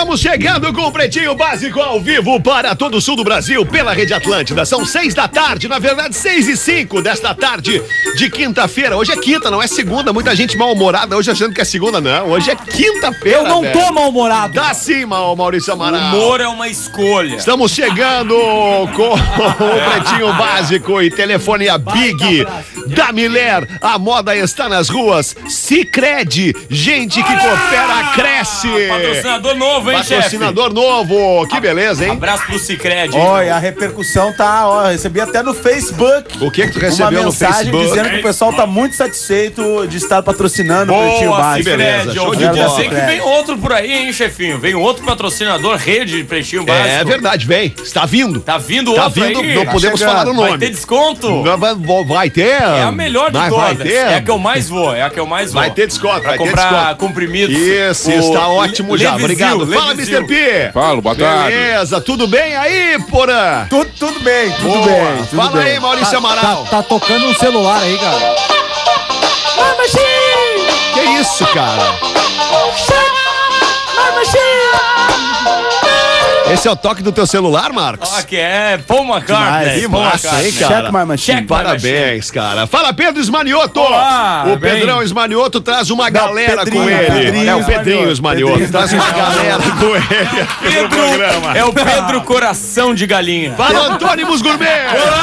Estamos chegando com o Pretinho Básico ao vivo para todo o sul do Brasil pela Rede Atlântida. São 6 da tarde, na verdade 6:05 desta tarde de quinta-feira. Hoje é quinta, não é segunda. Muita gente mal-humorada hoje achando que é segunda, não. Hoje é quinta-feira. Eu não tô mal-humorado. Tá sim, Maurício Amaral. O humor é uma escolha. Estamos chegando com o Pretinho Básico e telefonia Big da Miller. A moda está nas ruas. Sicredi, gente que coopera, cresce. Patrocinador novo, hein, Patrocinador novo. Que beleza, hein? Abraço pro Sicredi. Olha, a repercussão tá, recebi até no Facebook. O que tu recebeu no Facebook? Uma mensagem dizendo que o pessoal tá muito satisfeito de estar patrocinando o Pretinho Básico. beleza, show de bola. Dizer que vem outro por aí, hein, chefinho? Vem outro patrocinador, rede de Pretinho Básico. É verdade, vem. Está vindo. Tá vindo Tá outro vindo, aí. não podemos falar o nome. Vai ter desconto. Vai ter. É a melhor de Vai todas. ter. É a que eu mais vou, Vai ter desconto, pra vai ter comprar desconto. comprimidos. Isso, está ótimo já. Obrigado. Fala, Mr. P. Fala, boa tarde. Beleza, tudo bem aí, Porã? Tudo bem, tudo Boa. bem. tudo Fala bem. aí, Maurício Amaral. Tá tocando um celular aí, cara. Que isso, cara? Esse é o toque do teu celular, Marcos? Ó, que é Paul McCartney. Que Paul massa, hein, McCartney. cara? Check my machine. Check. Parabéns, cara. Fala, Pedro Esmanioto. Olá, O bem. Pedrão Esmanioto traz uma galera Pedrinho, com ele. Pedrinho É o Pedrinho Esmanioto. Pedrinho. Traz uma galera com ele aqui no programa. É o Pedro Coração de Galinha. Fala, Antônimos Gourmet.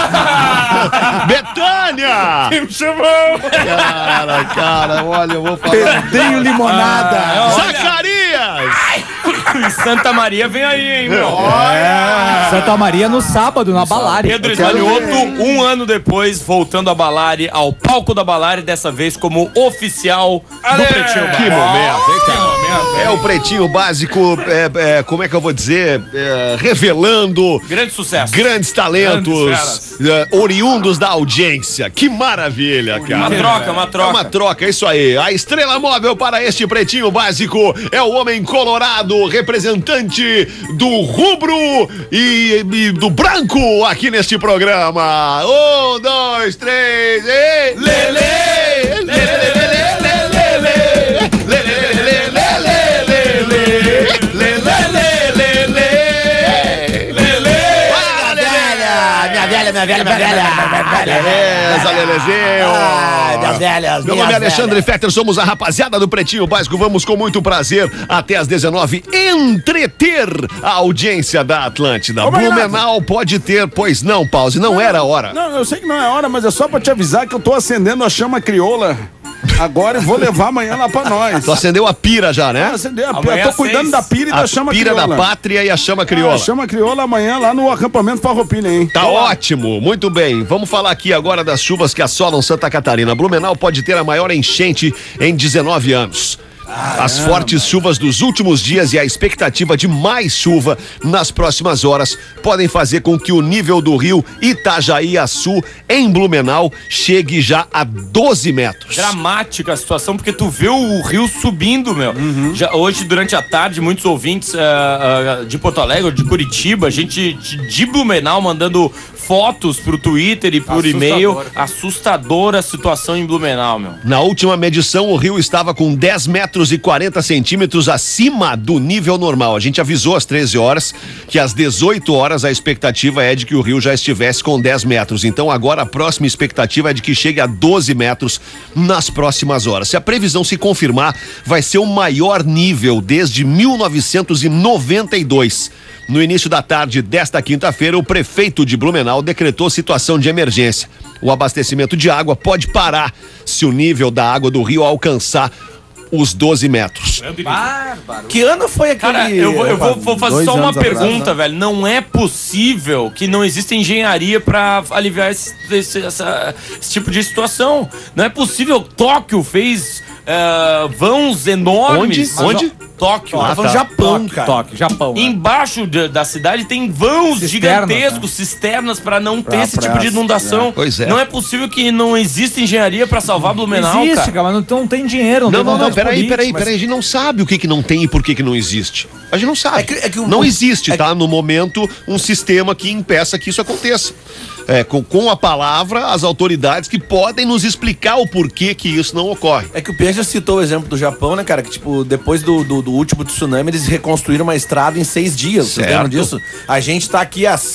Betânia. Me chamou. Cara, olha, eu vou falar. Pedrinho Limonada. Zacarias. Santa Maria vem aí, hein, meu? Santa Maria no sábado, na Balari. Pedro Eu quero Esmanioto, um ano depois, voltando a Balari, ao palco da Balari, dessa vez como oficial do Pretinho Básico. Que momento, hein, cara? É o Pretinho Básico, como é que eu vou dizer? Revelando Grande sucesso. grandes talentos oriundos da audiência. Que maravilha, cara. Uma troca, uma É troca. uma troca, é isso aí. A estrela móvel para este Pretinho Básico é o homem colorado, representante do rubro e do branco aqui neste programa. 1, 2, 3, e... Lele! Beleza, Lelezinho. Minhas velhas, Meu nome é Alexandre Fetter, somos a rapaziada do Pretinho Básico. Vamos com muito prazer até às 19 entreter a audiência da Atlântida. Blumenau pode ter, pois não, pause, não era a hora. Não, eu sei que não é hora, mas é só pra te avisar que eu tô acendendo a chama crioula agora e vou levar amanhã lá pra nós. Tu acendeu a pira já, né? Acendeu a Amanhã pira. Eu tô às cuidando 6. da pira e da chama A pira crioula. da pátria e a chama crioula. A chama crioula amanhã lá no acampamento Farroupilha, hein? Tá ótimo, muito bem. Vamos falar aqui agora das chuvas que assolam Santa Catarina. Blumenau pode ter a maior enchente em 19 anos. As fortes chuvas dos últimos dias e a expectativa de mais chuva nas próximas horas podem fazer com que o nível do rio Itajaí-Açu, em Blumenau, chegue já a 12 metros. Dramática a situação, porque tu vê o rio subindo, meu. Já, hoje, durante a tarde, muitos ouvintes de Porto Alegre, de Curitiba, gente de Blumenau mandando fotos pro Twitter e por e-mail. Assustadora a situação em Blumenau, meu. Na última medição, o rio estava com 10 metros e 40 centímetros acima do nível normal. A gente avisou às 13 horas que às 18 horas a expectativa é de que o rio já estivesse com 10 metros. Então agora a próxima expectativa é de que chegue a 12 metros nas próximas horas. Se a previsão se confirmar, vai ser o maior nível desde 1992. No início da tarde desta quinta-feira, o prefeito de Blumenau decretou situação de emergência. O abastecimento de água pode parar se o nível da água do rio alcançar os 12 metros. Bárbaro. Que ano foi aquele... Cara, eu vou fazer 2 só uma anos atrás, pergunta, né? velho. Não é possível que não exista engenharia pra aliviar esse tipo de situação. Não é possível. Tóquio fez vãos enormes. Onde? Tóquio. Ah, tá. Japão, cara. Toque, Japão. né? Embaixo da cidade tem vãos Cisternas, gigantescos, cisternas pra não ter Pra esse tipo de inundação. Pois é. Não é possível que não exista engenharia pra salvar Blumenau, Existe, cara. mas não tem dinheiro, Não, tem vontade peraí. política, A gente não sabe o que não tem e por que não existe. A gente não sabe. É que não existe, tá? No momento, um sistema que impeça que isso aconteça. com a palavra as autoridades que podem nos explicar o porquê que isso não ocorre. É que o Pia já citou o exemplo do Japão, né, cara? Que, tipo, depois do último tsunami, eles reconstruíram uma estrada em 6 dias. Vocês lembram disso? A gente tá aqui há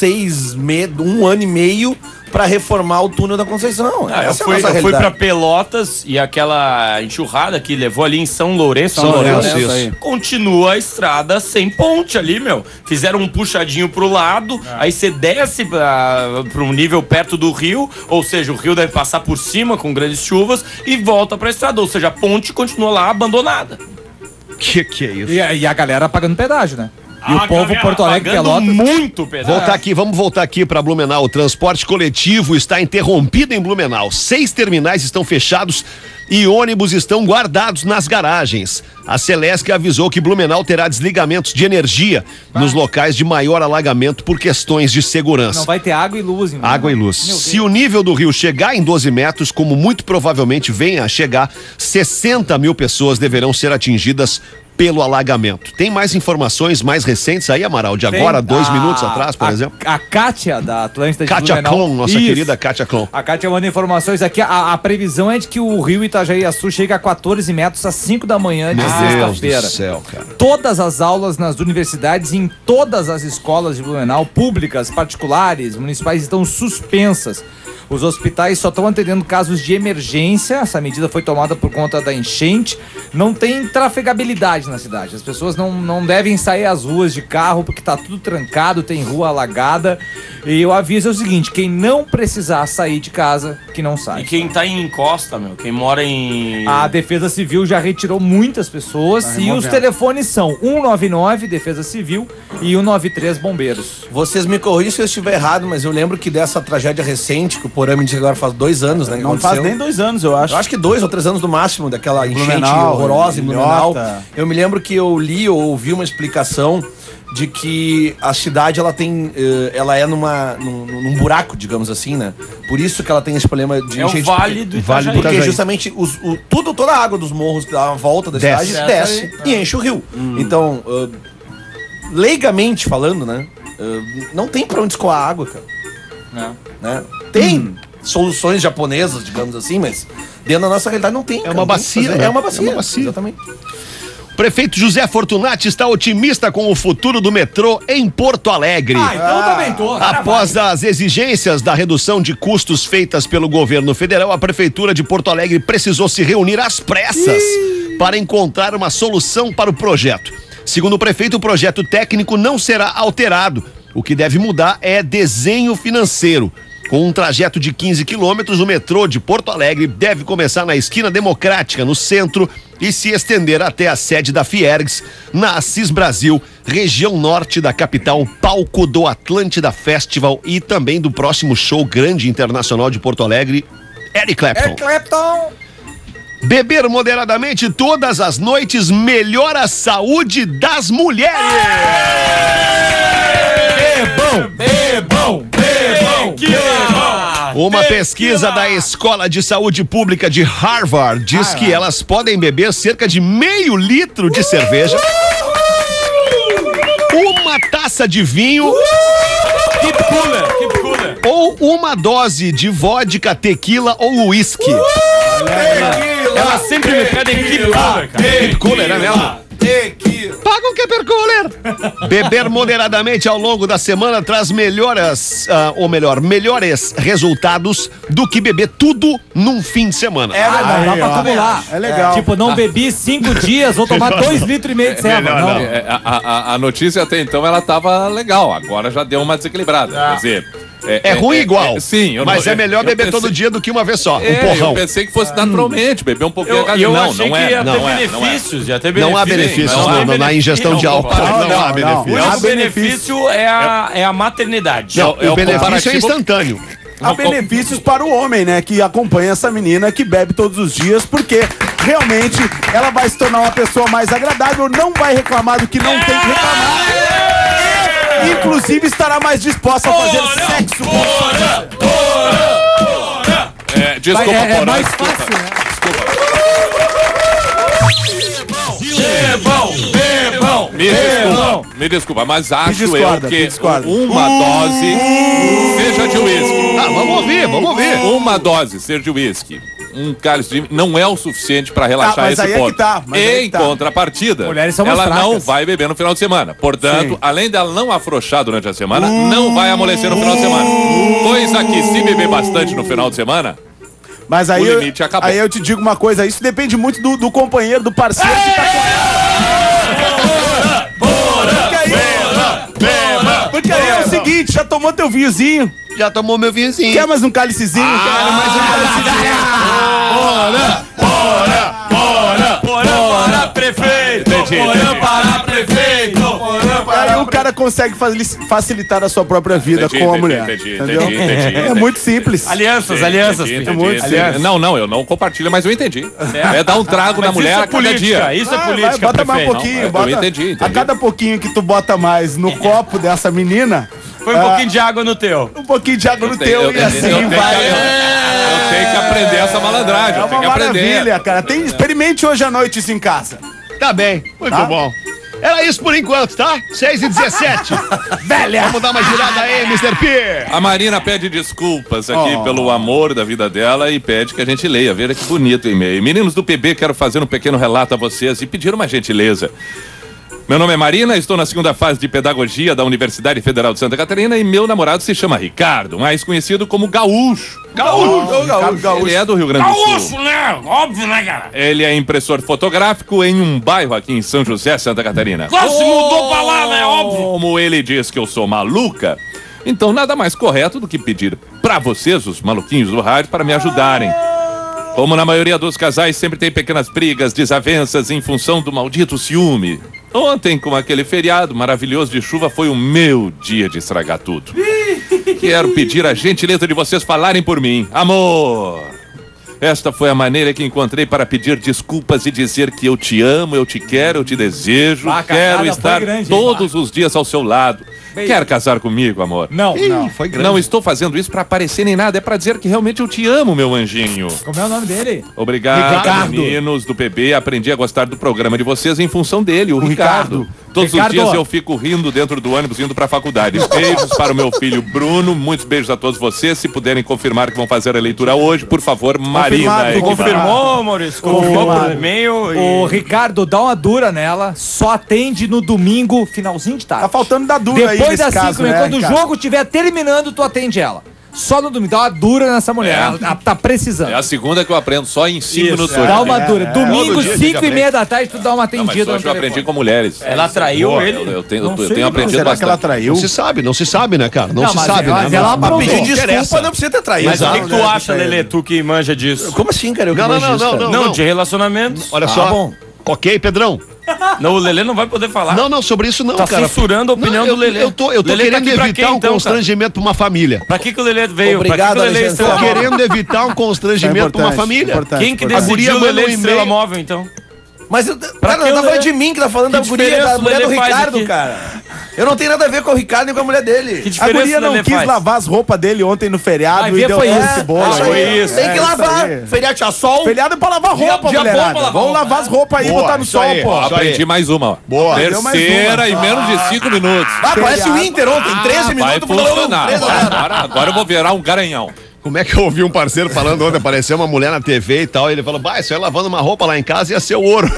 1 ano e meio pra reformar o túnel da Conceição. Eu fui pra Pelotas e aquela enxurrada que levou ali em São Lourenço. Isso. Continua a estrada sem ponte ali, meu. Fizeram um puxadinho pro lado, aí você desce pra um nível perto do rio, ou seja, o rio deve passar por cima com grandes chuvas e volta pra estrada, ou seja, a ponte continua lá abandonada. Que é isso? E a galera pagando pedágio, né? E o povo Porto Alegre Pelotas muito pedágio. Vamos voltar aqui para Blumenau. O transporte coletivo está interrompido em Blumenau. 6 terminais estão fechados e ônibus estão guardados nas garagens. A Celesc avisou que Blumenau terá desligamentos de energia nos locais de maior alagamento por questões de segurança. não vai ter água e luz. Água e luz. Se o nível do rio chegar em 12 metros, como muito provavelmente venha a chegar, 60 mil pessoas deverão ser atingidas pelo alagamento. Tem mais informações mais recentes aí, Amaral? De agora, 2 minutos atrás, por exemplo? A Kátia, da Atlântida de Kátia Blumenau. Klon, nossa Isso. querida Kátia Klon. A Kátia manda informações aqui. A previsão é de que o rio Itajaí-Açu chega a 14 metros às 5 da manhã de sexta-feira. céu, cara. Todas as aulas nas universidades e em todas as escolas de Blumenau, públicas, particulares, municipais, estão suspensas. Os hospitais só estão atendendo casos de emergência. Essa medida foi tomada por conta da enchente. Não tem trafegabilidade na cidade. As pessoas não devem sair às ruas de carro porque tá tudo trancado, tem rua alagada. E o aviso é o seguinte: quem não precisar sair de casa, que não sai. E quem tá em encosta, meu, quem mora em... A Defesa Civil já retirou muitas pessoas e os telefones são 199, Defesa Civil, e 193, Bombeiros. Vocês me corrigem se eu estiver errado, mas eu lembro que dessa tragédia recente, que o Porã me disse agora faz 2 anos, né? Não faz nem 2 anos, eu acho. Eu acho que 2 ou 3 anos no máximo daquela enchente Blumenau, horrorosa em Blumenau. Ilhota. Eu me lembro que eu li ou ouvi uma explicação de que a cidade ela é num buraco, digamos assim, né? Por isso que ela tem esse problema de enchente. É o Vale do Itajaí. Porque justamente toda a água dos morros que dá uma volta da cidade desce e enche o rio. Então, leigamente falando, né? Não tem pra onde escoar água, cara. Né? Tem soluções japonesas, digamos assim, mas dentro da nossa realidade não tem. É uma bacia, né? É uma bacia. Exatamente. O prefeito José Fortunati está otimista com o futuro do metrô em Porto Alegre. Então eu também tô. Após as exigências da redução de custos feitas pelo governo federal, a prefeitura de Porto Alegre precisou se reunir às pressas para encontrar uma solução para o projeto. Segundo o prefeito, o projeto técnico não será alterado. O que deve mudar é desenho financeiro. Com um trajeto de 15 quilômetros, o metrô de Porto Alegre deve começar na esquina Democrática, no centro, e se estender até a sede da Fiergs, na Assis Brasil, região norte da capital, palco do Atlântida Festival e também do próximo show grande internacional de Porto Alegre, Eric Clapton. Beber moderadamente todas as noites melhora a saúde das mulheres. Bebam. Uma pesquisa da Escola de Saúde Pública de Harvard diz que elas podem beber cerca de meio litro de cerveja, uma taça de vinho, Keep cooler. ou uma dose de vodka, tequila ou uísque. Elas sempre me pedem keep cooler, cara. Keep cooler, é mesmo? Paga o Keep Cooler. Beber moderadamente ao longo da semana traz melhores resultados do que beber tudo num fim de semana. Não dá pra acumular. É legal. Tipo, não bebi 5 dias, vou tomar 2,5 litros de ceva. Não. A notícia até então ela tava legal, agora já deu uma desequilibrada. Quer dizer, É ruim igual. Sim, mas é melhor beber todo dia do que uma vez só. Um porrão. Eu pensei que fosse naturalmente, beber um pouquinho. Eu não, achei não que é. ia Não ter é. benefícios, ia ter Não há benefícios na ingestão de álcool. Não há benefícios. O único benefício é a maternidade. Não, É o o benefício é comparativo- instantâneo. Há benefícios para o homem, né? Que acompanha essa menina que bebe todos os dias, porque realmente ela vai se tornar uma pessoa mais agradável, não vai reclamar do que não tem que reclamar. E, inclusive, estará mais disposta a fazer sexo com Desculpa, É Porã, mais desculpa. fácil, né? Me desculpa. Não, me desculpa, mas acho discorda, eu que discorda. uma dose seja de uísque. Ah, vamos ouvir. Uma dose seja de uísque. Um cálice de não é o suficiente para relaxar mas esse aí é ponto. que tá, mas aí é Em que tá. contrapartida, Mulheres são mais ela não fracas. vai beber no final de semana. Portanto, Sim. além dela não afrouxar durante a semana, não vai amolecer no final de semana. Coisa que se beber bastante no final de semana, Mas aí, O limite acabou. aí eu te digo uma coisa, isso depende muito do companheiro, do parceiro que tá com Porque aí é o seguinte, já tomou teu vinhozinho? Já tomou meu vinhozinho. Quer mais um cálicezinho? Quero mais um cálicezinho. Porã, prefeito! Porã para prefeito! Aí o cara consegue facilitar a sua própria vida com a mulher. Entendeu? É muito simples. Alianças, Entendi. Não, eu não compartilho, mas eu entendi. É dar um trago na Mas mulher isso é a cada política, dia. isso é Vai, política, bota mais um prefeito. pouquinho, eu bota. entendi. A cada pouquinho que tu bota mais no copo dessa menina, Foi um pouquinho de água no teu. um pouquinho de água no teu Eu e assim tenho vai. eu tenho que aprender essa malandragem. É Eu tenho uma que aprender. maravilha, cara. Experimente hoje à noite isso em casa. Tá bem, muito Tá? bom. Era isso por enquanto, tá? 6h17. Velha! Vamos dar uma girada aí, Mr. P. A Marina pede desculpas aqui Oh. pelo amor da vida dela e pede que a gente leia. Veja que bonito o e-mail. Meninos do PB, quero fazer um pequeno relato a vocês e pedir uma gentileza. Meu nome é Marina, estou na segunda fase de pedagogia da Universidade Federal de Santa Catarina e meu namorado se chama Ricardo, mais conhecido como Gaúcho. Gaúcho. Ele é do Rio Grande do Sul. né? Óbvio, né, cara? Ele é impressor fotográfico em um bairro aqui em São José, Santa Catarina. Claro, se mudou pra lá, né? Óbvio. Como ele diz que eu sou maluca, então nada mais correto do que pedir pra vocês, os maluquinhos do rádio, para me ajudarem. Como na maioria dos casais sempre tem pequenas brigas, desavenças em função do maldito ciúme. Ontem, com aquele feriado maravilhoso de chuva, foi o meu dia de estragar tudo. Quero pedir a gentileza de vocês falarem por mim. Amor! Esta foi a maneira que encontrei para pedir desculpas e dizer que eu te amo, eu te quero, eu te desejo. Ah, a Quero cagada estar foi grande, hein? todos os dias ao seu lado. Quer casar comigo, amor? Não. Foi grande. Não estou fazendo isso para aparecer nem nada, é para dizer que realmente eu te amo, meu anjinho. Como é o nome dele? Obrigado, Ricardo. meninos do PB. Aprendi a gostar do programa de vocês em função dele, o Ricardo. Todos Ricardo. os dias eu fico rindo dentro do ônibus indo pra faculdade. Beijos para o meu filho Bruno. Muitos beijos a todos vocês. Se puderem confirmar que vão fazer a leitura hoje, por favor, Marina. Confirmado, Equivar. Confirmou, Maurício? Confirmou por e-mail O e... Ricardo, dá uma dura nela, só atende no domingo, finalzinho de tarde. Tá faltando da dura aí Depois nesse das 5, caso, né, quando o Ricardo? jogo estiver terminando, tu atende ela. Só no domingo. Dá uma dura nessa mulher. Ela tá precisando. É a segunda que eu aprendo só em 5 minutos hoje. Dá uma dura. Domingo, Todo dia 5h30 da tarde, tu dá uma Não, mas atendida hoje no eu aprendi telefone. com mulheres. Ela traiu Boa, ele? Eu tenho Não sei, aprendido Será que ela bastante. traiu? Não se sabe, né, cara? Não se mas sabe, ela- né? ela Pra aprontou. pedir interessa. desculpa não precisa ter traído. Mas o que, Exato, tu né? acha, Lelê, tu que manja disso? Como assim, cara? Eu Não, Não, de relacionamentos. Olha só. bom. Ok, Pedrão. Não, o Lelê não vai poder falar. Não, sobre isso não, Tá cara. censurando a opinião Não, do Lelê. Eu tô Lelê tá querendo aqui pra evitar quê, um então, constrangimento pra uma família. Pra que o Lelê veio? Obrigado, pra que o Lelê Alexandre. Tô estrela móvel? querendo evitar um constrangimento pra uma família. Quem que A guria decidiu o manda Lelê um de estrela e-mail. móvel, então? Mas cara, que não tá o Lelê- falando de mim, que tá falando da Que guria, diferença da o mulher do Lelê faz Ricardo, aqui? cara. Eu não tenho nada a ver com o Ricardo nem com a mulher dele. Que A diferença guria o não Lelê quis faz? lavar as roupas dele ontem no feriado Vai e ver, deu foi todo isso. esse bolo. Ah, foi aí. isso. Tem que isso lavar. aí. Feriado tinha sol. Feriado é pra lavar roupa, dia bom pra mulherada. lavar Vamos roupa. lavar as roupas aí e Boa, botar no isso sol, aí. pô. Isso Aprendi mais uma. Boa. Deu mais Terceira uma. em menos de 5 minutos. Ah, parece o Inter ontem, 13 Vai minutos. funcionar. 3 a 0. Agora eu vou virar um garanhão. Como é que eu ouvi um parceiro falando ontem, apareceu uma mulher na TV e tal, e ele falou, bah, isso aí lavando uma roupa lá em casa ia ser ouro.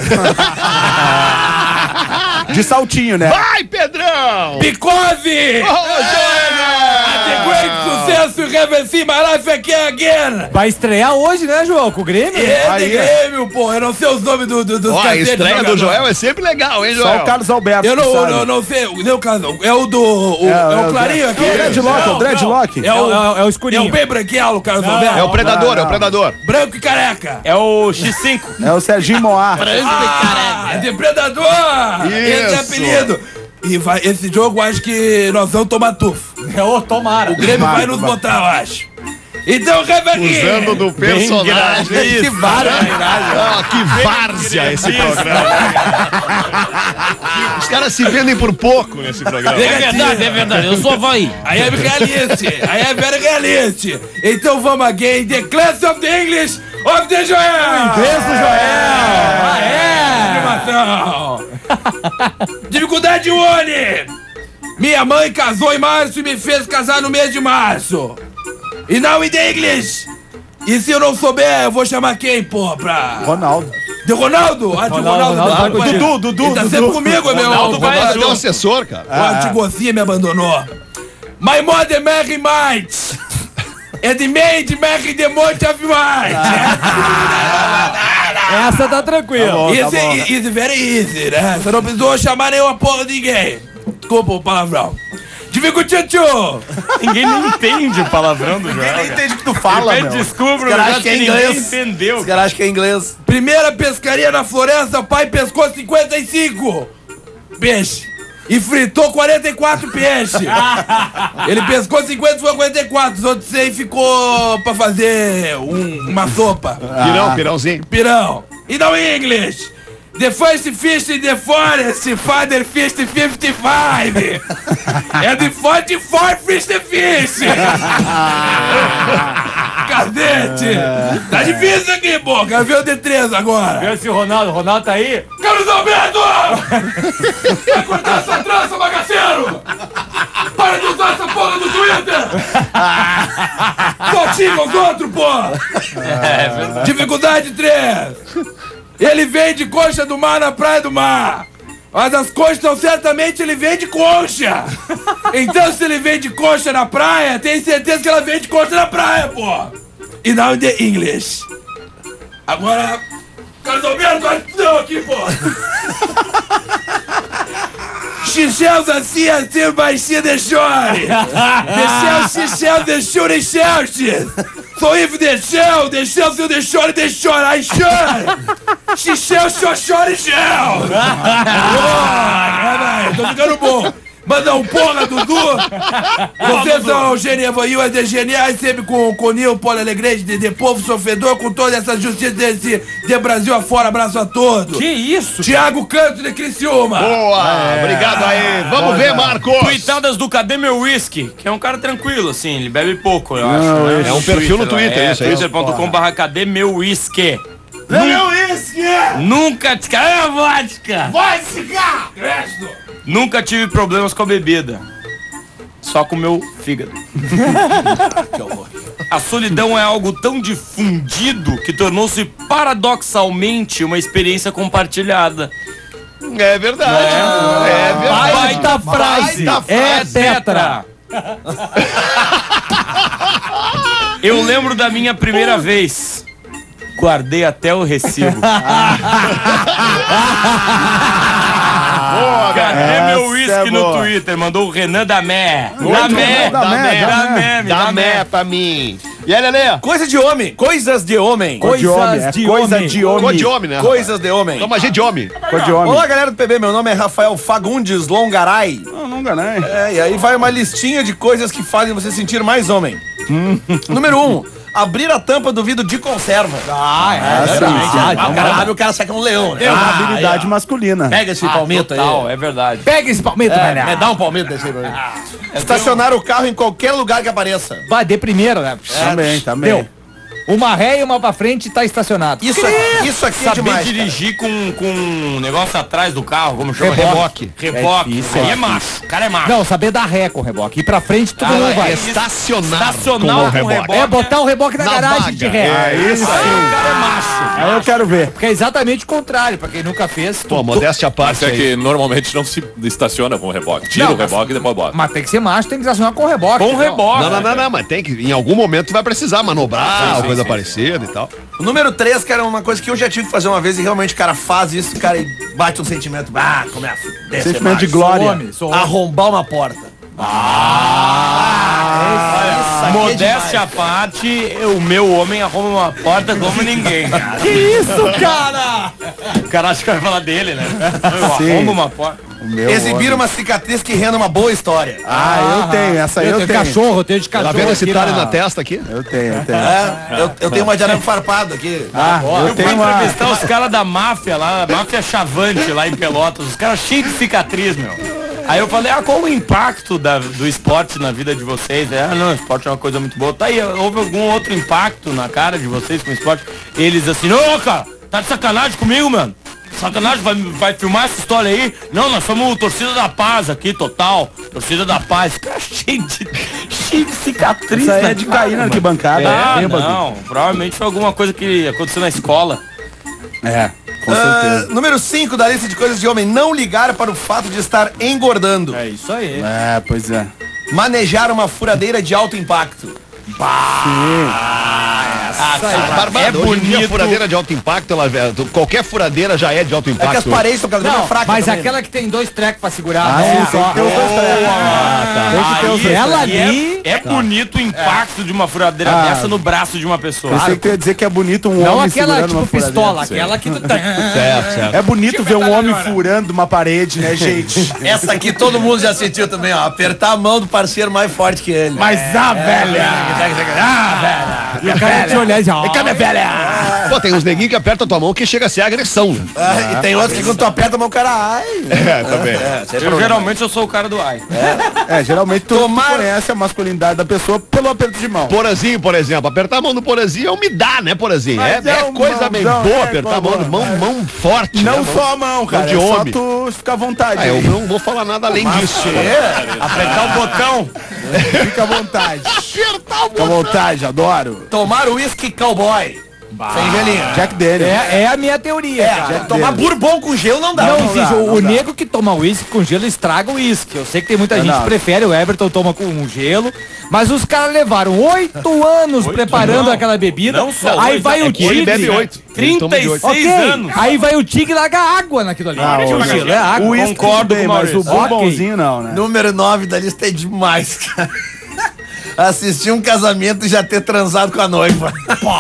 De saltinho, né? Vai, Pedrão! Picose! The great sucesso reversing my life aqui again! Vai estrear hoje, né, João? Com o Grêmio? Aí, Grêmio, pô, eu não sei os nomes dos Ó, a estreia do Joel é sempre legal, hein, Só Joel? o Carlos Alberto. Eu que sabe. não sei, o caso, é o do. É o Clarinho aqui. É o Dreadlock, é o Dreadlock. É o escurinho. bem branquealo, Carlos Alberto. É o predador, não. é o predador. Branco e careca. É o X5. É o Serginho Moá. É depredador! Esse é Isso. apelido. E esse jogo acho que nós vamos tomar tufo. Tomara. O Grêmio vai nos botar, eu acho. Então, Usando do personagem. Que várzea. Ah, que várzea esse programa. caras se vendem por pouco nesse programa. É verdade, eu sou Havaí. I am realist. I am very realist. Então vamos again. The class of the English of the Joel. Inglês do Joel! Animação. Dificuldade 1. Minha mãe casou em março e me fez casar no mês de março. E now in the English. E se eu não souber, eu vou chamar quem, pô, pra... Ronaldo. De Ronaldo? Ah, de Ronaldo. Dudu. Ele tá sempre comigo, meu. Ronaldo vai ser um assessor, cara. O antigozinho me abandonou. My mother married Mike. And the maid married the month of Mike. Essa tá tranquila. Isso é very easy, né? Você não precisou chamar nenhuma porra de ninguém. Desculpa o palavrão. Dificultchu! Ninguém nem entende o palavrão do Joel. Nem entende o que tu fala, meu. Descubra, Os caras acham que é ninguém inglês. entendeu. Os caras acham que é inglês. Primeira pescaria na floresta, o pai pescou 55 peixe e fritou 44 peixes. Ele pescou 50 e foi 44. Os outros 100 ficou pra fazer uma sopa. Pirãozinho. Pirão. E não em inglês. The first fish in the forest, father fished 55. And the 44 fished the fish. Cadete. Tá difícil isso aqui, pô. Quero ver o D3 agora. Vê se o Ronaldo tá aí. Carlos Alberto! Quer cortar essa trança, bagaceiro? Para de usar essa porra do Twitter! Só xinga os outros, pô! Dificuldade 3. Ele vende concha do mar na praia do mar. Mas as conchas são certamente ele vende concha. Então se ele vende concha na praia, tem certeza que ela vende concha na praia, pô. E não in the English. Agora, Carlos Alberto, não aqui, pô. Xixels assim, baixinho de chore. Xixels de chore, xixels. So if the shell, se the chore, I chore. Xixel, chore, shell. Tô ficando bom. Manda um porra, Dudu. Vocês são geniais, de geniais, sempre com o Nil, Paulo Alegrete, de povo sofredor, com toda essa justiça de Brasil afora. Abraço a todos. Que isso? Thiago Canto de Criciúma. Boa, obrigado aí. Vamos ver, Marcos. Tuitadas do Cadê Meu Whisky? Que é um cara tranquilo, assim, ele bebe pouco, eu acho. Né? É um perfil no Twitter, isso aí. Twitter.com/Cadê Meu Whisky? Meu uísque! Nunca. É vodka! Vodka! Credo! Nunca tive problemas com a bebida. Só com o meu fígado. Que horror. A solidão é algo tão difundido que tornou-se paradoxalmente uma experiência compartilhada. É verdade. É verdade. Baita frase. É tetra. Eu lembro da minha primeira vez. Guardei até o recibo. Boa, Cadê meu Essa é whisky no boa. Twitter? Mandou o Renan Damé. Dá mé pra mim. E aí, Lelê? Coisa de homem. Coisas de homem. Coisa de homem. Cor de homem, né? Coisas de homem. Toma gente de homem. Coisa de homem. Olá, galera do PB. Meu nome é Rafael Fagundes Longaray. Não enganei. E aí vai uma listinha de coisas que fazem você sentir mais homem. Número 1. Abrir a tampa do vidro de conserva. O cara sai com um leão, né? É uma habilidade masculina. Pega esse palmito Total, aí. é verdade. Pega esse palmito, velho. Me dá um palmito desse aí pra mim. Estacionar o carro em qualquer lugar que apareça. Vai, de primeiro, né? Também. Deu. Uma ré e uma pra frente tá estacionado. Isso aqui é Saber demais, dirigir com um negócio atrás do carro, como chama? Reboque. Reboque. É difícil, Aí é é macho. O cara é macho. Não, saber dar ré com o reboque. Ir pra frente, tudo não vai. Estacionar com reboque. É botar o reboque na garagem vaga. de ré. Isso Aí sim. o cara é macho. Aí eu quero ver. Porque é exatamente o contrário, pra quem nunca fez. Pô, modéstia à Mas parte é aí. que normalmente não se estaciona com o reboque. Tira Não, o reboque e depois bota. Mas tem que ser macho, tem que estacionar com o reboque. Com reboque. Não, mas tem que, em algum momento tu vai precisar manobrar, ou coisa parecida e tal. O número 3, cara, é uma coisa que eu já tive que fazer uma vez e realmente o cara faz isso, cara, e bate um sentimento. Ah, como é? Sentimento de glória. Sou homem. Arrombar uma porta. Modéstia à parte, o meu homem arruma uma porta como ninguém, cara. Que isso, cara? O cara acha que vai falar dele, né? Eu Sim. arrumo uma porta. Exibir uma cicatriz que renda uma boa história. Eu tenho, essa aí eu tenho. Cachorro, eu tenho de Tá cachorro. vendo esse aqui talho na- na testa aqui? Eu tenho. Eu tenho uma de arame farpado aqui. Eu Eu fui tenho uma... entrevistar os caras da máfia lá, máfia Chavante lá em Pelotas, os caras cheios de cicatriz, meu. Aí eu falei, qual o impacto do esporte na vida de vocês? Não, o esporte é uma coisa muito boa. Tá aí, houve algum outro impacto na cara de vocês com o esporte? Eles assim, ô cara, tá de sacanagem comigo, mano? Sacanagem, vai filmar essa história aí? Não, nós somos torcida da paz aqui, total. Torcida da paz. Cara, cheio de cicatriz. Isso aí na é de cara, cair na mano. arquibancada. Bêbado. Não, provavelmente foi alguma coisa que aconteceu na escola. Com certeza. Número 5 da lista de coisas de homem. Não ligar para o fato de estar engordando. É isso aí. Pois é. Manejar uma furadeira de alto impacto. Barbado, hoje em dia, a furadeira de alto impacto, qualquer furadeira já é de alto É que as impacto. paredes estão cada vez mais fracas. Mas também, aquela que tem 2 trecos pra segurar. Ah, né? sim, tem que ter os dois Tem que ter os dois Ela E ali... é bonito o impacto de uma furadeira dessa no braço de uma pessoa. Pensei que tu ia dizer que é bonito um Não homem aquela segurando tipo uma furadeira. pistola, aquela que tu tem. Certo. É bonito ver um homem furando uma parede, né, gente? Essa aqui todo mundo já sentiu também, ó. Apertar a mão do parceiro mais forte que ele. Mas velha! E o cara te olhar e já... Pô, tem uns neguinhos que apertam a tua mão que chega a ser agressão. E tem outros que quando tu aperta a mão, o cara, ai. Também. Geralmente eu sou o cara do ai. Geralmente tu conhece a masculinidade da pessoa pelo aperto de mão. Porazinho, por exemplo. Apertar a mão do Porazinho é umidade, né, Porazinho? Mas É é um coisa meio mãozão, boa é apertar a mão, boa. mão forte. Não né, só a mão, cara. de É só homem. tu ficar à vontade. Eu não vou falar nada além disso. Apertar o botão. Fica à vontade. Fica à vontade, adoro. Tomar uísque cowboy. Sem gelinho. Jack Daniel. É a minha teoria, cara. Tomar bourbon com gelo não dá. Não, não existe. dá, O não dá. nego que toma uísque com gelo estraga o uísque. Eu sei que tem muita gente não. que prefere, o Everton toma com gelo, mas os caras levaram 8 anos preparando aquela bebida. Não só aí 8, vai é o que ele tigre. bebe 8. 36 Ok, anos. aí vai o tigre e larga água naquilo ali. O gelo é água. O uísque Concordo tudo bem, com o mas o Maurício. bourbonzinho não, né? Número 9 da lista é demais, cara. Assistir um casamento e já ter transado com a noiva.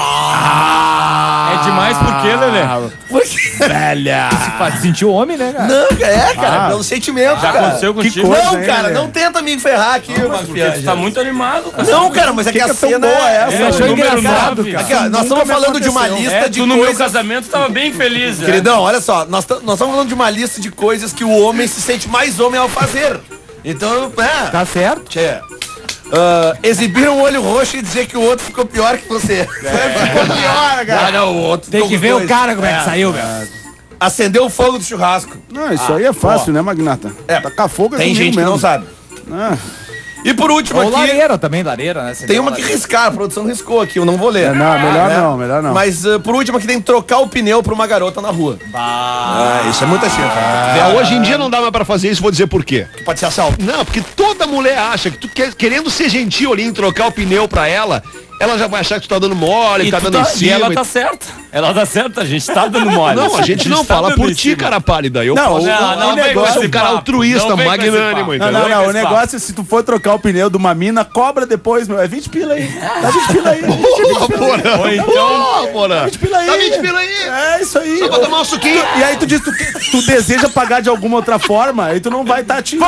É demais por quê, Lelê? Velha! Faz sentir o homem, né, cara? Não, cara, pelo sentimento, Já cara. aconteceu contigo? coisa, Não, hein, cara, né? não tenta me ferrar aqui, Marcos Porque tu tá muito animado, cara. Não, cara, mas é que a é tão cena boa é essa? Ele achou número engraçado, 9. cara. Aqui, ó, nós Nunca estamos me falando de uma aconteceu. lista de Tu no meu coisas... casamento tava bem feliz, né? Queridão, olha só, nós estamos falando de uma lista de coisas que o homem se sente mais homem ao fazer. Então, Tá certo? tchê. Exibir um olho roxo e dizer que o outro ficou pior que você. Ficou pior, cara. Não, o outro Tem que ficou ver dois. o cara como é que saiu, meu. Acender o fogo do churrasco. Não, isso aí é fácil, né, Magnata? Tacar fogo é Tem comigo gente que mesmo. não sabe. Ah, E por último Ou aqui, lareira também, lareira, né? tem uma que riscar, a produção riscou aqui, eu não vou ler. não, melhor não. Mas por último aqui tem que trocar o pneu pra uma garota na rua. Isso é muita chance. Hoje em dia não dá mais pra fazer isso, vou dizer por quê. Que pode ser assalto. Não, porque toda mulher acha que tu querendo ser gentil ali em trocar o pneu pra ela já vai achar que tu tá dando mole, E tá tu dando em e cima. ela tá certa. Ela tá certa, a gente tá dando mole. Não, a gente não tá fala dando por em ti, cima. cara pálida. Eu Não, posso- não vem com eu sou um esse cara papo. altruísta, Não vem com esse magnânimo, papo. entendeu? Não, Vem com o esse negócio é se tu for trocar o pneu de uma mina, cobra depois, meu. É 20 pila aí. Dá 20 pila aí. Porra, porra. Ou então- Porra, porra. 20 pila aí. Dá 20 pila aí. É isso aí. Só pra tomar um suquinho. E aí tu diz, tu deseja pagar de alguma outra forma, aí tu não vai estar te...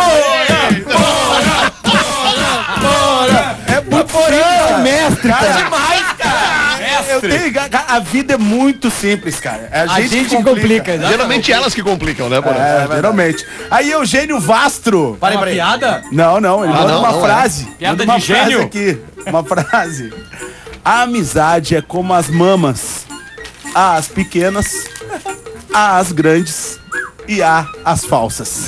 É muito simples, mestre, cara. Demais, cara! Eu tenho, a vida é muito simples, cara. A gente complica. Geralmente elas que complicam, né, porra? Geralmente. Aí Eugênio Vastro. Parei, Uma parei. piada? Não, ele manda não, uma não, frase. Piada Manda uma de frase gênio? aqui. Uma frase. A amizade é como as mamas. Há as pequenas, há as grandes e há as falsas.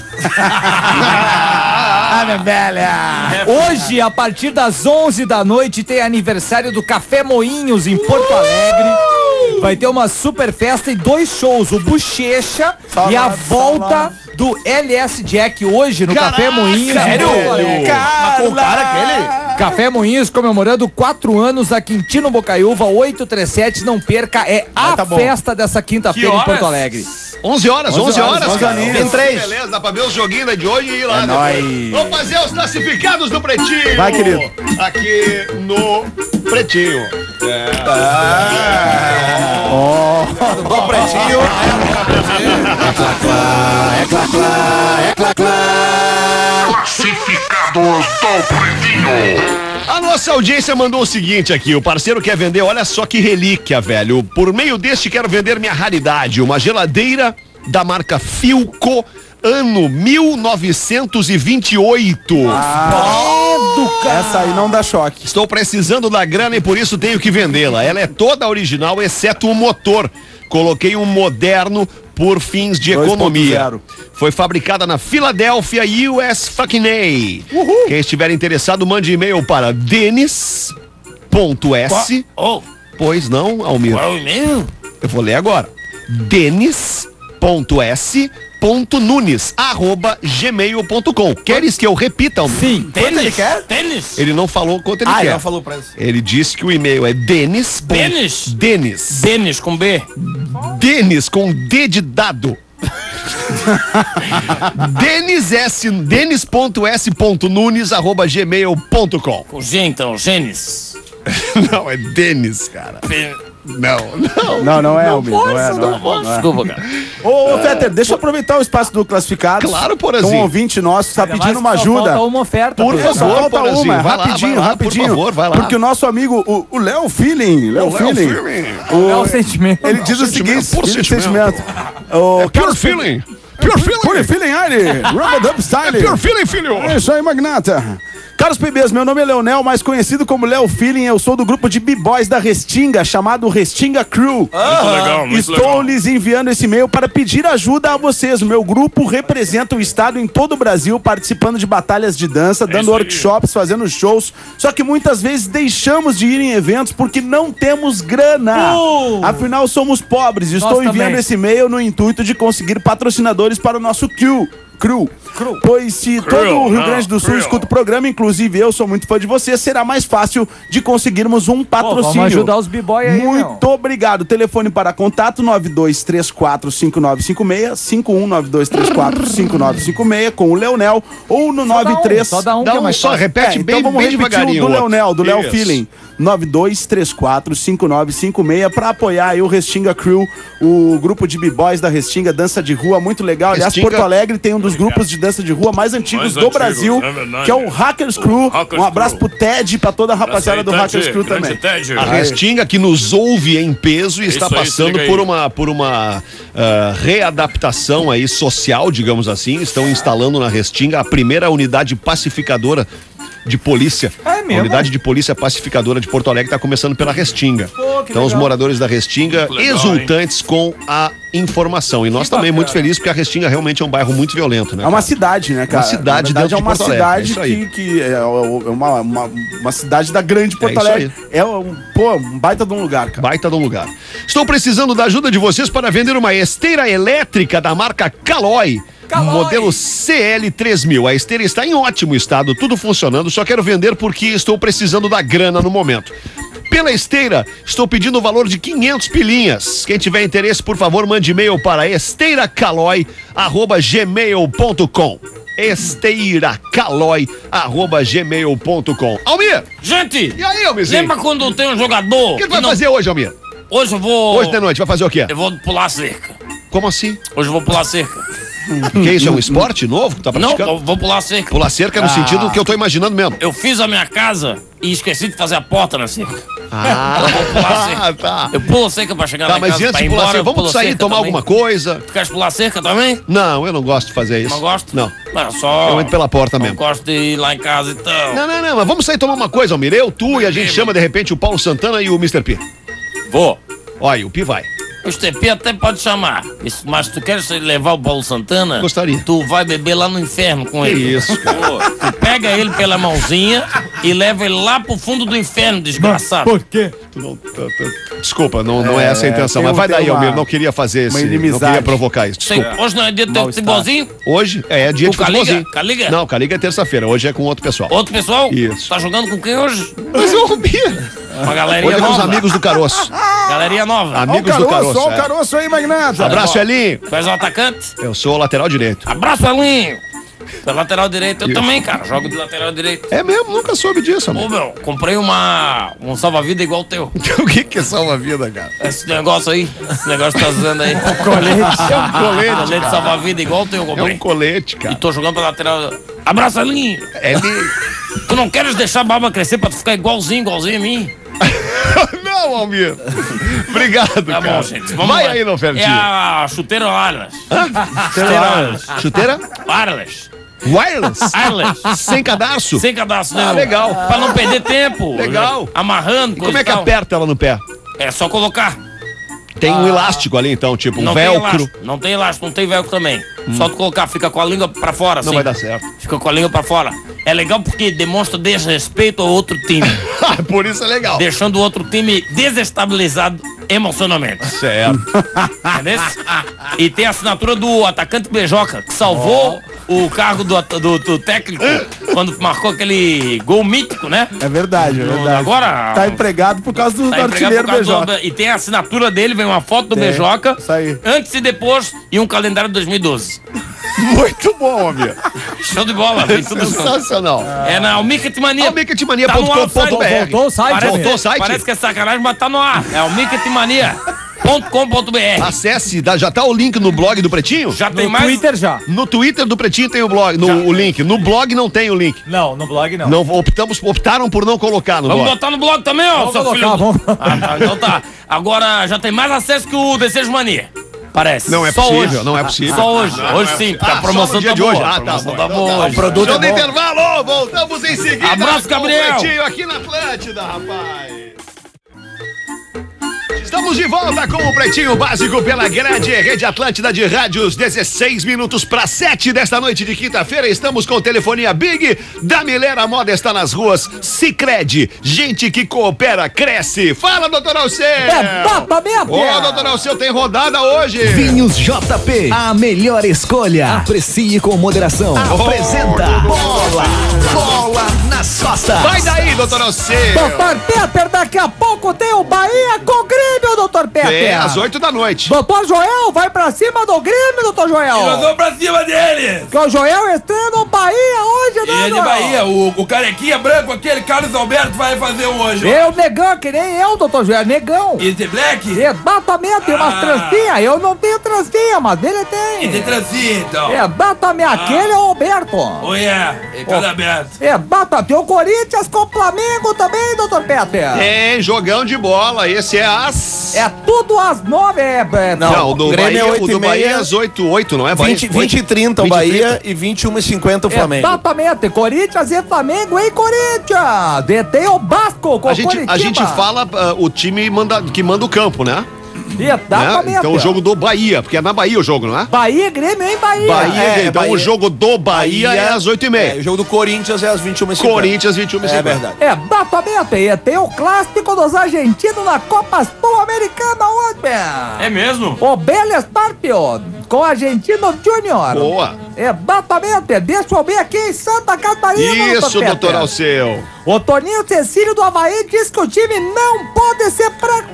Ah, minha velha! Hoje, a partir das 11 da noite, tem aniversário do Café Moinhos em Porto Alegre. Vai ter uma super festa e 2 shows, o Bochecha e a volta do LS Jack hoje no Café Moinhos. sério? em Porto Alegre. Mas com o cara aquele? Café Moinhos comemorando 4 anos a Quintino Bocaiúva, 837, não perca, é a tá bom. festa dessa quinta-feira Que em Porto horas? Alegre. 11 horas, 11 horas, 11 cara. aninhos. Tem 3. Beleza, dá pra ver os joguinhos de hoje e ir lá. É depois. nóis. Vamos fazer os classificados do Pretinho. Vai, querido. Aqui no Pretinho. Do pretinho. Classificados do Pretinho. A nossa audiência mandou o seguinte aqui, o parceiro quer vender, olha só que relíquia, velho. Por meio deste quero vender minha raridade, uma geladeira da marca Philco, ano 1928. Essa aí não dá choque. Estou precisando da grana e por isso tenho que vendê-la. Ela é toda original, exceto o motor. Coloquei um moderno por fins de economia. 2.0. Foi fabricada na Filadélfia, US fucking A. Quem estiver interessado, mande e-mail para denis.s. Pois não, Almir? Qual é o e-mail? Eu vou ler agora. denis.s.nunes@gmail.com. Queres que eu repita, Almir? Sim. Quanto ele quer? Tênis? Ele não falou quanto ele Ah, quer. ele não falou pra isso. Ele disse que o e-mail é Denis. Denis? Denis. Denis com B. Denis com D de dado. denis.s.nunes@gmail.com. Com G então, Gênesis. Não, é Denis, cara. Não. Não é, Almir. Não é. Desculpa, cara. Ô, Fetter, deixa eu aproveitar o espaço do Classificados. Claro, Porazinho. Um ouvinte nosso está Ainda pedindo mais uma que só ajuda. falta uma oferta. Por pessoal. favor, Só falta Porazinho, uma, vai lá, rapidinho, vai lá, rapidinho. por favor, vai lá. Porque o nosso amigo, o Léo Feeling, É o sentimento. ele diz o seguinte, puro sentimento. O Pure feeling. Pure feeling. Pure Feeling, Ari. Rumble Dub Style. Pure feeling, filho. É isso aí, magnata. Caros PBs, meu nome é Leonel, mais conhecido como Léo Feeling. Eu sou do grupo de B-Boys da Restinga, chamado Restinga Crew. Estou lhes enviando esse e-mail para pedir ajuda a vocês. O meu grupo representa o estado em todo o Brasil, participando de batalhas de dança, dando workshops, fazendo shows. Só que muitas vezes deixamos de ir em eventos porque não temos grana. Afinal, somos pobres. Estou enviando também. esse e-mail no intuito de conseguir patrocinadores para o nosso crew. Pois se todo o Rio Grande do Sul escuta o programa, inclusive eu sou muito fã de você, será mais fácil de conseguirmos um patrocínio. Vamos ajudar os b-boy aí, Muito obrigado. Telefone para contato 92345956, 5192345956 com o Leonel ou no 93. Só dá um Dá que é um mais só, fácil. repete bem, então vamos bem repetir devagarinho. o do Leonel, do Léo Isso. Feeling. 92345956 para apoiar aí o Restinga Crew, o grupo de b-boys da Restinga, dança de rua, muito legal. Aliás, Restinga- Porto Alegre tem um dos grupos de dança de rua mais antigos do Brasil, que é o Hackers Crew. Um abraço pro Ted, pra toda a rapaziada do Hackers Crew também. A Restinga que nos ouve em peso e está Isso aí, passando se liga por uma readaptação aí social, digamos assim. Estão instalando na Restinga a primeira unidade pacificadora de polícia. É mesmo? A unidade de polícia pacificadora de Porto Alegre está começando pela Restinga. que Então os legal. moradores da Restinga legal, exultantes com a informação. E nós também muito felizes porque a Restinga realmente é um bairro muito violento, né? É uma cara? cidade, né, cara? Uma cidade Na verdade, dentro é uma de Porto Alegre, é cidade isso aí. que é uma cidade da grande Porto isso Alegre. É um baita de um lugar, cara. Baita de um lugar. Estou precisando da ajuda de vocês para vender uma esteira elétrica da marca Caloi. Modelo CL3000. A esteira está em ótimo estado, tudo funcionando. Só quero vender porque estou precisando da grana no momento. Pela esteira, estou pedindo o valor de 500 pilinhas. Quem tiver interesse, por favor, mande e-mail para esteiracaloi@gmail.com. esteiracaloi@gmail.com. Almir! Gente, E aí, Almirzinho? lembra quando tem um jogador... O que tu vai não- fazer hoje, Almir? Hoje eu vou... Hoje de noite, vai fazer o quê? Eu vou pular a cerca. Como assim? Hoje eu vou pular a cerca. Que isso, é um esporte novo que tu tá Não, praticando? eu vou pular a cerca. Pular cerca no sentido que eu tô imaginando mesmo. Eu fiz a minha casa e esqueci de fazer a porta na cerca. Ah, Eu vou pular a cerca. tá. Eu pulo a cerca pra chegar Tá, lá em mas casa, antes pra de ir pular embora, cerca, eu pulo vamos a sair, cerca tomar também. alguma coisa? Tu queres pular a cerca também? Não, eu não gosto de fazer isso. Não gosto? Não. Não, só... Eu entro pela porta Não mesmo. gosto de ir lá em casa então. Não, mas vamos sair tomar uma coisa, Almir. Eu, tu e a gente chama de repente o Paulo Santana e o Mr. P. Vou. Olha, o Pi vai. O TP até pode chamar. Mas tu queres levar o Paulo Santana? Gostaria. Tu vai beber lá no inferno com Que ele. isso, cara. Tu pega ele pela mãozinha e leva ele lá pro fundo do inferno, desgraçado. Por quê? Desculpa, não é essa a intenção. tem Mas vai tem daí, uma- Almir. Não queria fazer uma esse. Não inimizade. queria provocar isso. Sei, Desculpa. hoje não é dia de ter Mal-estar. futebolzinho? Hoje é dia O de Caliga? futebolzinho. Caliga? Não, Caliga é terça-feira. Hoje é com outro pessoal. Outro pessoal? Isso. Tá jogando com quem hoje? Mas eu Almir. Uma galerinha Hoje é com os nova. amigos do Caroço. Galerinha nova. Amigos do Caroço. Ó o é. caroço aí, magnata. Abraço, Elinho. Tu és o atacante? Eu sou o lateral direito. Abraço, Elinho. Da lateral direito. Eu também, cara. Jogo de lateral direito. É mesmo? Nunca soube disso, amor. Ô, meu, comprei um salva-vida igual o teu. O que é salva-vida, cara? Esse negócio aí. Esse negócio que tá usando aí. Colete. É um colete, Colete de salva-vida igual o teu, eu É comprei. um colete, E cara. tô jogando pra lateral. Abraço, Alinho. É de... Tu não queres deixar a barba crescer pra tu ficar igualzinho a mim? Não, Almir. Obrigado, Tá cara. bom, gente. Vamos Vai lá. aí, Nofertinho. É a chuteira wireless. Chuteira Chuteira? wireless. Wireless? Wireless. Sem cadarço? Sem cadastro, né? Ah, legal. Pra não perder tempo. Legal. Amarrando, E como é que tal. aperta ela no pé? É só colocar. Tem um elástico ali, então, tipo um Não tem velcro. elástico. Não tem elástico, não tem velcro também. Só tu colocar, fica com a língua pra fora, assim. Não vai dar certo. Fica com a língua pra fora. É legal porque demonstra desrespeito ao outro time. Por isso é legal. Deixando o outro time desestabilizado emocionalmente. Certo. Entendeu? E tem a assinatura do atacante Beijoca, que salvou o cargo do técnico quando marcou aquele gol mítico, né? É verdade, é verdade. Agora. Tá empregado por causa do Tá empregado artilheiro por causa Beijoca. E tem a assinatura dele, vem uma foto do Tem, Beijoca. isso aí. Antes e depois, e um calendário de 2012. Muito bom, Almir. Show de bola, vem tudo junto. Sensacional. É na Almicatmania. Almicatmania.com.br. Tá no ar o site. Voltou o site, Parece, Voltou o site? Parece que é sacanagem, mas tá no ar. É almicatmania.com.br. Acesse, já tá o link no blog do Pretinho? Já tem No mais. Twitter já. No Twitter do Pretinho tem o blog, o link. No blog não tem o link. Não, no blog não. Não, optaram por não colocar no Vamos blog. botar no blog também, ó, Vamos seu colocar, filho. vamos. Ah, tá, então tá. Agora já tem mais acesso que o Desejo Mania. Parece. Não é Só possível, hoje. não é possível. Só hoje. Hoje sim, porque a promoção só no dia tá de boa. hoje. A Ah, tá promoção bom. tá Então boa tá. hoje. produto Show é do bom. intervalo, voltamos em seguida. Abraço, com Gabriel. o Pretinho aqui na Atlântida, rapaz. Estamos de volta com o Pretinho Básico pela grande Rede Atlântida de rádios, 16 minutos para 7 desta noite de quinta-feira. Estamos com telefonia Big, da Milera Moda está nas ruas. Sicredi, gente que coopera, cresce. Fala, doutor Alceu. É bata minha Ô, doutor Alceu, tem rodada hoje. Vinhos JP, a melhor escolha. Aprecie com moderação. Apresenta Bola nas costas. Vai daí, doutor Alceu. Doutor Peter, daqui a pouco tem o Bahia com o Grêmio, doutor Peter. É, às 8 da noite. Doutor Joel, vai pra cima do Grêmio, doutor Joel. Nós vamos pra cima dele! Que o Joel estreia no Bahia hoje, né, Ele é de Joel? Bahia, o carequinha branco, aquele Carlos Alberto vai fazer hoje. Eu, negão, que nem eu, doutor Joel, negão. E de black? Exatamente, tem umas trancinhas. Eu não tenho trancinha, mas ele tem. E de trancinha, então. Exatamente, aquele é o Roberto. Oh, yeah, é Carlos Alberto. Exatamente, tem o Corinthians com o Flamengo também, doutor Peter. Tem jogão de bola, esse é as... É tudo às 9, Não, o do Grêmio é Bahia, 8 o do e Bahia é meia. às 8, não é? Bahia? 20 e 30 o 20 e Bahia e 21h50 o Flamengo. Exatamente, Corinthians e Flamengo em Corinthians. Detém o Basco com A o gente Coritiba. fala o time que manda o campo, né? Exatamente. Então o jogo do Bahia, porque é na Bahia o jogo, não é? Bahia e Grêmio em Bahia. Bahia, então Bahia. o jogo do Bahia é às 8h30. O jogo do Corinthians é às 21h50. Corinthians 21h50. É verdade. Exatamente, e tem o clássico dos argentinos na Copa Sul-Americana hoje. É mesmo? O Vélez Parpio com o Argentino Júnior. Boa. Exatamente, deixa eu ver aqui em Santa Catarina. Isso, doutor Peter. Alceu. O Toninho Cecílio do Havaí diz que o time não pode ser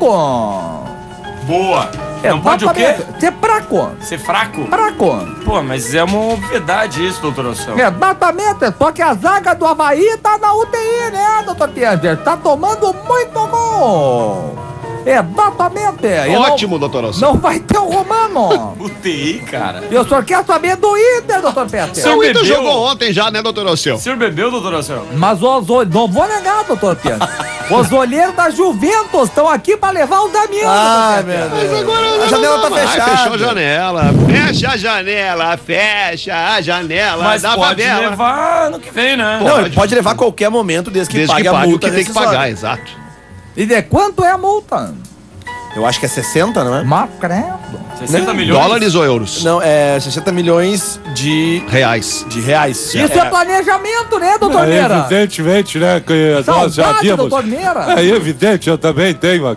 fraco. Boa. Não pode o quê? Exatamente, ser fraco. Ser fraco? Fraco. Pô, mas é uma obviedade isso, doutor Alceu. Exatamente, só que a zaga do Havaí tá na UTI, né, doutor Peter? Tá tomando muito gol. Exatamente. E Ótimo, doutor Alceu. Não vai ter o Romano. UTI, cara. E o senhor quer saber do Inter, doutor Peter? O Inter bebeu? jogou ontem já, né, doutor Alceu? O senhor bebeu, doutor Alceu? Mas não vou negar, doutor Peter. Os olheiros da Juventus estão aqui pra levar o Damião. Ah, doutor Peter. meu Deus. Agora A janela tá Ai, fechada. fechou a janela. Fecha a janela, fecha a janela Mas da pode favela. levar ano que vem, né? Não, ele pode levar a qualquer momento desde que Desde pague que a pague o multa que tem que rescisória. pagar, exato. E de quanto é a multa? Eu acho que é 60, não é? Macredo. 60 milhões. Dólares ou euros? Não, é 60 milhões de Reais. reais. Isso é planejamento, né, doutor Meira? Evidentemente, né, que nós já Saudade, vimos. doutor Meira. É evidente, eu também tenho aqui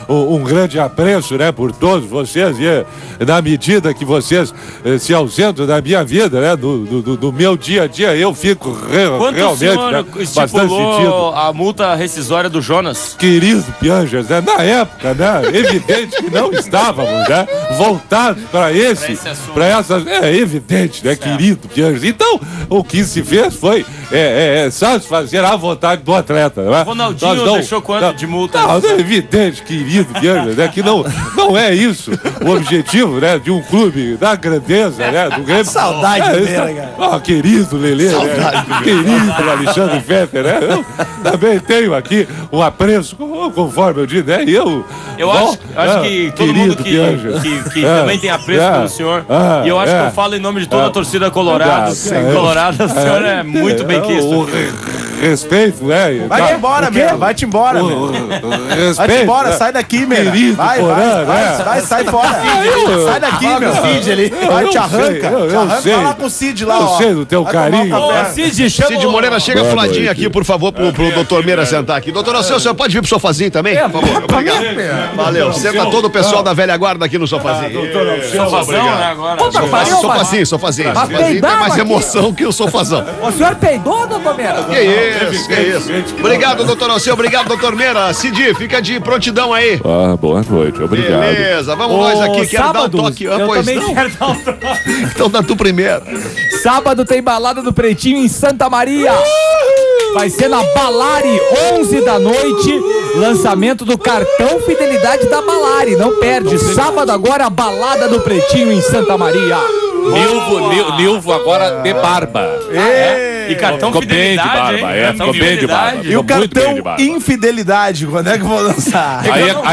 um grande apreço, né, por todos vocês, e na medida que vocês se ausentam da minha vida, né, do meu dia a dia, eu fico realmente, o senhor né, bastante estipulou sentido. a multa rescisória do Jonas? Querido Pianjas, né, na época, né, evidente que não estávamos, né, voltados para essas, é evidente, né, querido Pianjas. Então, o que se fez foi satisfazer a vontade do atleta, né? O Ronaldinho deixou quanto de multa? Não, é evidente, querido Pianjas, né, que não é isso o objetivo, né, de um clube da grandeza, né, do Grêmio. Saudade do Lelê, cara. Querido Lelê, né, querido Alexandre Fetter, né, eu também tenho aqui um apreço, conforme eu disse, né, eu acho que todo mundo que também tem apreço pelo senhor, e eu acho que eu falo em nome de toda a torcida colorada. Colorada, o senhor é muito bem quisto. Respeito, né? Vai-te embora, meu. Vai-te embora, meu. Vai-te embora, sai daqui, meu. Vai, sai fora. Sai daqui, meu. Cid ali. Vai, te arranca. Vai lá com o Cid lá, ó. Eu sei do teu carinho. Cid Moreira, chega fladinho aqui, por favor, pro doutor Meira sentar aqui. Doutor Alceu, o senhor pode vir pro sofazinho também? Por favor, obrigado. Valeu. Senta todo o pessoal da velha guarda aqui no sofazinho. Sofazão, né, agora? Sofazinho. Sofazinho tem mais emoção que o sofazão. O senhor peidou, doutor Meira? Que isso. Obrigado, doutor Alceu. Obrigado, doutor Meira. Cid, fica de prontidão aí. Boa noite, obrigado. Beleza, vamos nós aqui. Quero dar um toque. Eu também quero dar um toque. Então dá tu primeiro. Sábado tem balada do Pretinho em Santa Maria. Vai ser na Balari, 11 da noite. Lançamento do cartão Fidelidade da Balari. Não perde. Sábado agora, a balada do Pretinho em Santa Maria. Nilvo agora de barba. E cartão ficou Fidelidade, bem de barba, ficou bem de barba. E o cartão Infidelidade, quando é que eu vou lançar?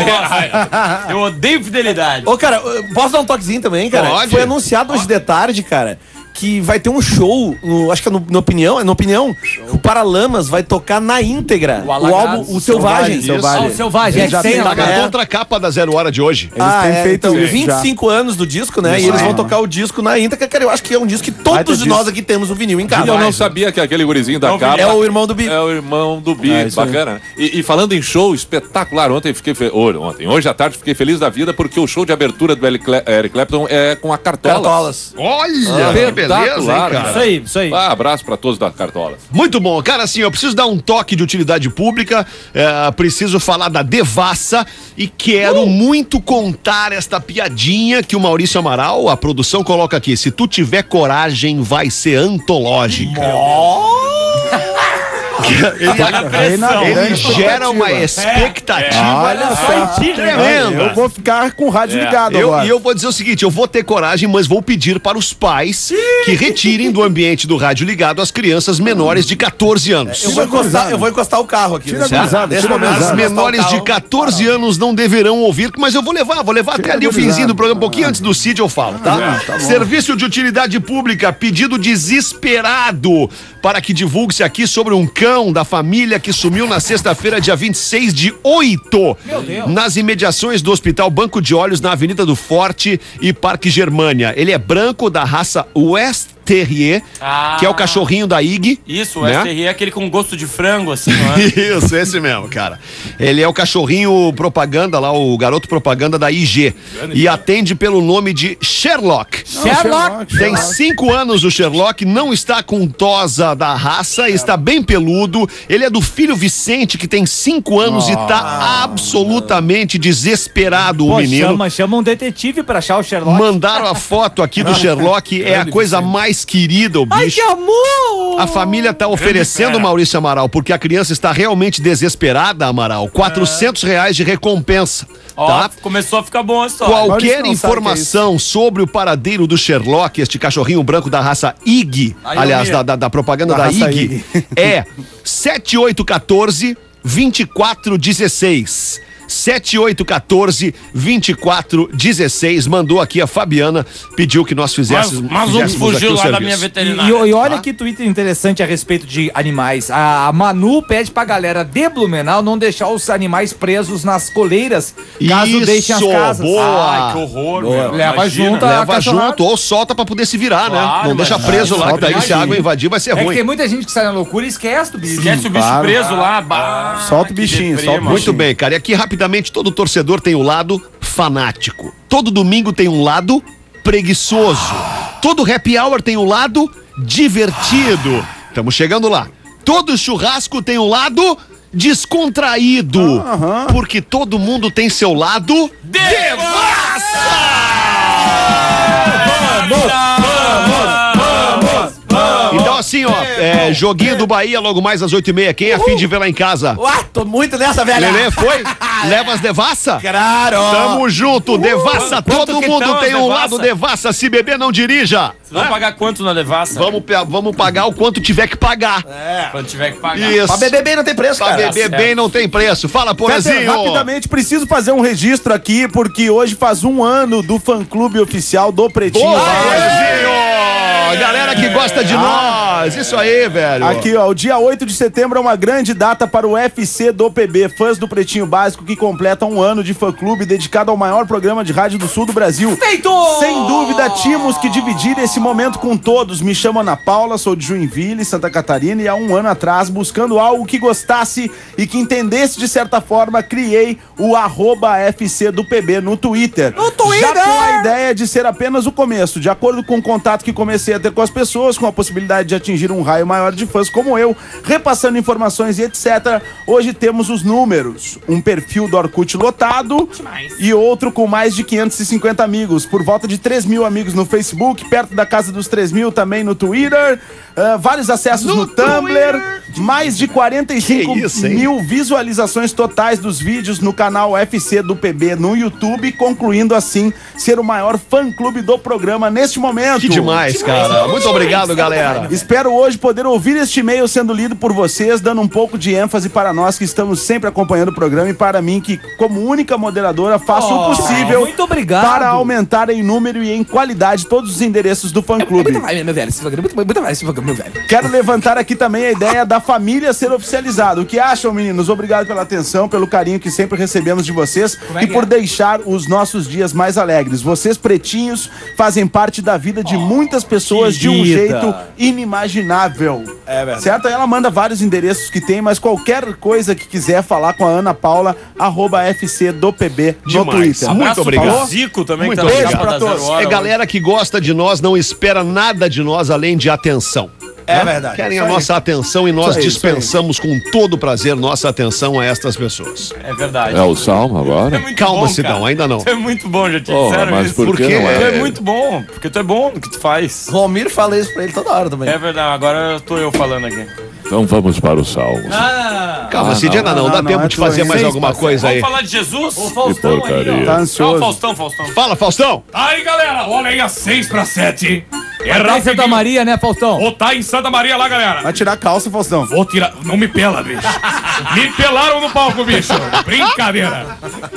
Eu odeio fidelidade. Ô, cara, posso dar um toquezinho também, cara? Pode. Foi anunciado hoje de tarde, cara, que vai ter um show, acho que é no Opinião, o Paralamas vai tocar na íntegra o álbum O Selvagem. O Selvagem. Já tem tem Tá lá, na contracapa da 0 Hora de hoje. Eles têm feito então, isso 25 anos do disco, né? E eles vão tocar o disco na íntegra, cara. Eu acho que é um disco que todos nós aqui temos o vinil em casa. Eu não sabia que aquele gurizinho da capa É o irmão do Bi. é o irmão do Bi, bacana. E falando em show espetacular, hoje à tarde fiquei feliz da vida porque o show de abertura do Eric Clapton é com a Cartolas. Olha, que beleza, hein, cara. Isso aí. Abraço pra todos da Cartolas. Muito bom. Cara, assim, eu preciso dar um toque de utilidade pública, preciso falar da Devassa e quero muito contar esta piadinha que o Maurício Amaral, a produção, coloca aqui. Se tu tiver coragem, vai ser antológica. Ele gera uma expectativa. Olha só, tremenda. eu vou ficar com o rádio ligado agora. E eu vou dizer o seguinte, eu vou ter coragem, mas vou pedir para os pais que retirem do ambiente do rádio ligado as crianças menores de 14 anos. Eu vou encostar o carro aqui. As menores de 14 anos não deverão ouvir, mas eu vou levar até ali o finzinho do programa, um pouquinho antes do Cid eu falo, tá? Serviço de utilidade pública, pedido desesperado para que divulgue-se aqui sobre um cão da família que sumiu na sexta-feira, dia 26/8, nas imediações do Hospital Banco de Olhos, na Avenida do Forte e Parque Germânia. Ele é branco, da raça West Terrier, que é o cachorrinho da IG. Isso, o West Terrier é aquele com gosto de frango, assim, não é? Isso, esse mesmo, cara. Ele é o cachorrinho propaganda lá, o garoto propaganda da IG. E atende pelo nome de Sherlock. Tem 5 anos o Sherlock, não está com tosa da raça, está bem peludo. Ele é do filho Vicente, que tem 5 anos e tá absolutamente desesperado, o menino. Chama um detetive pra achar o Sherlock. Mandaram a foto aqui do Sherlock, é a coisa mais querida, o bicho. Ai, que amor! A família tá oferecendo, Maurício Amaral, porque a criança está realmente desesperada, Amaral, R$400 de recompensa. Tá? Começou a ficar bom a história. Qualquer informação sobre o paradeiro do Sherlock, este cachorrinho branco da raça IG, aliás, da propaganda da IG, é 7814-2416. 7814-2416. Mandou aqui a Fabiana, pediu que nós fizéssemos. Mas um fugiu lá da minha veterinária. E olha que Twitter interessante a respeito de animais. A Manu pede pra galera de Blumenau não deixar os animais presos nas coleiras, caso deixem as casas. Boa. Ai, que horror, meu. Leva junto ou solta pra poder se virar, né? Não deixa preso lá, que daí se a água invadir vai ser ruim. Que tem muita gente que sai na loucura e esquece do bicho. Esquece o bicho preso lá. Solta o bichinho, solta o bichinho. Muito bem, cara. E aqui rapidinho rapidamente, todo torcedor tem um lado fanático. Todo domingo tem um lado preguiçoso. Todo happy hour tem um lado divertido. Estamos chegando lá. Todo churrasco tem um lado descontraído. Porque todo mundo tem seu lado devassa! Então assim, ó, joguinho do Bahia logo mais às 8h30. Quem é a fim de ver lá em casa? Tô muito nessa, velha. Lelê, foi? Leva as devassa? Claro. Tamo junto, devassa. Quanto Todo que mundo tão tem as um devassa? lado devassa. Se beber, não dirija. Vocês vão pagar quanto na devassa? Vamos pagar o quanto tiver que pagar. Quando tiver que pagar. Isso. Pra beber bem não tem preço, Pra cara. beber bem não tem preço. Fala, Peter, Porazinho. rapidamente, preciso fazer um registro aqui, porque hoje faz 1 ano do fã-clube oficial do Pretinho Boa, Básico. Porazinho. Galera que gosta de nós. Isso aí, velho. Aqui, ó, o dia 8 de setembro é uma grande data para o UFC do PB, fãs do Pretinho Básico, que completa 1 ano de fã-clube dedicado ao maior programa de rádio do sul do Brasil. Feito! Sem dúvida, tínhamos que dividir esse momento com todos. Me chamo Ana Paula, sou de Joinville, Santa Catarina, e há 1 ano atrás, buscando algo que gostasse e que entendesse de certa forma, criei o @FC do PB no Twitter. Já com a ideia de ser apenas o começo, de acordo com o contato que comecei a ter com as pessoas, com a possibilidade de atingir um raio maior de fãs como eu, repassando informações e etc. Hoje temos os números. Um perfil do Orkut lotado e outro com mais de 550 amigos. Por volta de 3.000 amigos no Facebook, perto da casa dos 3.000 também no Twitter. Vários acessos no Tumblr. Mais de 45 mil visualizações totais dos vídeos no canal UFC do PB no YouTube, concluindo assim ser o maior fã-clube do programa neste momento. Que demais, cara. Muito obrigado, galera. Espero hoje poder ouvir este e-mail sendo lido por vocês, dando um pouco de ênfase para nós que estamos sempre acompanhando o programa e para mim que, como única moderadora, faço o possível muito obrigado. para aumentar em número e em qualidade todos os endereços do fã-clube. Muito mais, meu velho. Esse programa, muito mais esse programa, meu velho. Quero levantar aqui também a ideia da família ser oficializada. O que acham, meninos? Obrigado pela atenção, pelo carinho que sempre recebemos de vocês e por deixar os nossos dias mais alegres. Vocês, pretinhos, fazem parte da vida de muitas pessoas de um jeito inimaginável. É verdade. Certo? Aí ela manda vários endereços que tem, mas qualquer coisa que quiser falar com a Ana Paula, @FC do PB no Demais. Twitter. Muito obrigado. Pro Zico também, Muito que tá na obrigado. capa da Zero Hora. É galera que gosta de nós, não espera nada de nós além de atenção. É verdade. Querem Isso a aí. nossa atenção e nós Isso aí, dispensamos com todo prazer nossa atenção a estas pessoas. É verdade. É o Salmo agora? É muito Calma, bom, Sidão, cara. ainda não. Tu é muito bom, já te Porra, disseram mas isso. por que não Tu é? é muito bom, porque tu é bom no que tu faz. Romir fala isso pra ele toda hora também. É verdade, agora tô eu falando aqui. Então vamos para o Salmo. Calma, Cid, ainda não. Dá tempo de fazer mais alguma coisa aí. Vamos falar de Jesus? Que porcaria. Tá Não, ansioso. Faustão. Fala, Faustão. Aí, galera, olha aí, às 6:07. É Tá em Santa rapidinho. Maria, né, Faustão? Vou tá em Santa Maria lá, galera. Vai tirar a calça, Faustão. Vou tirar. Não me pela, bicho. Me pelaram no palco, bicho. Brincadeira.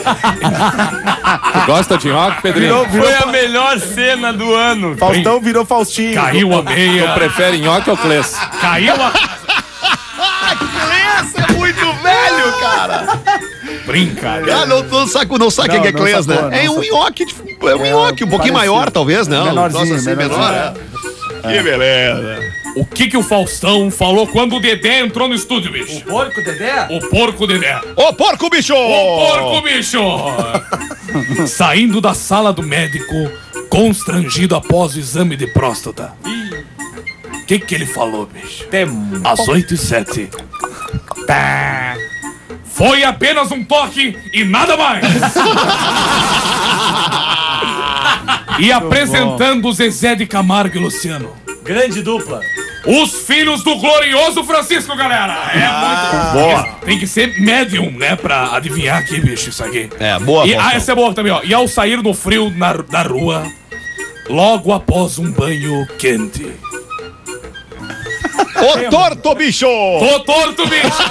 Tu gosta de rock, Pedrinho? Foi a melhor cena do ano. Faustão virou Faustinho. Caiu a meia. Tu prefere nhoque ou clês? Caiu a. Clês é muito velho, cara. Brincadeira. Ah, não sabe o que é não Clês, sacou, né? É não um nhoque, um nhoque um pouquinho parecido. maior, talvez, não. Menorzinho, Nossa, assim, menorzinho. menor, Que beleza. O que o Faustão falou quando o Dedé entrou no estúdio, bicho? Porco, Dedé? O porco Dedé. Ô, porco, bicho! O porco, bicho! Saindo da sala do médico, constrangido após o exame de próstata. O que ele falou, bicho? Às 8h07. Tá. Foi apenas um toque e nada mais! E apresentando o Zezé de Camargo e Luciano. Grande dupla. Os filhos do glorioso Francisco, galera! É muito boa. Tem que ser médium, né? Pra adivinhar aqui, bicho, isso aqui. É, boa, E, Faustão. essa é boa também, ó. E ao sair no frio na rua, logo após um banho quente. Ô, torto, bicho! Tô torto, bicho!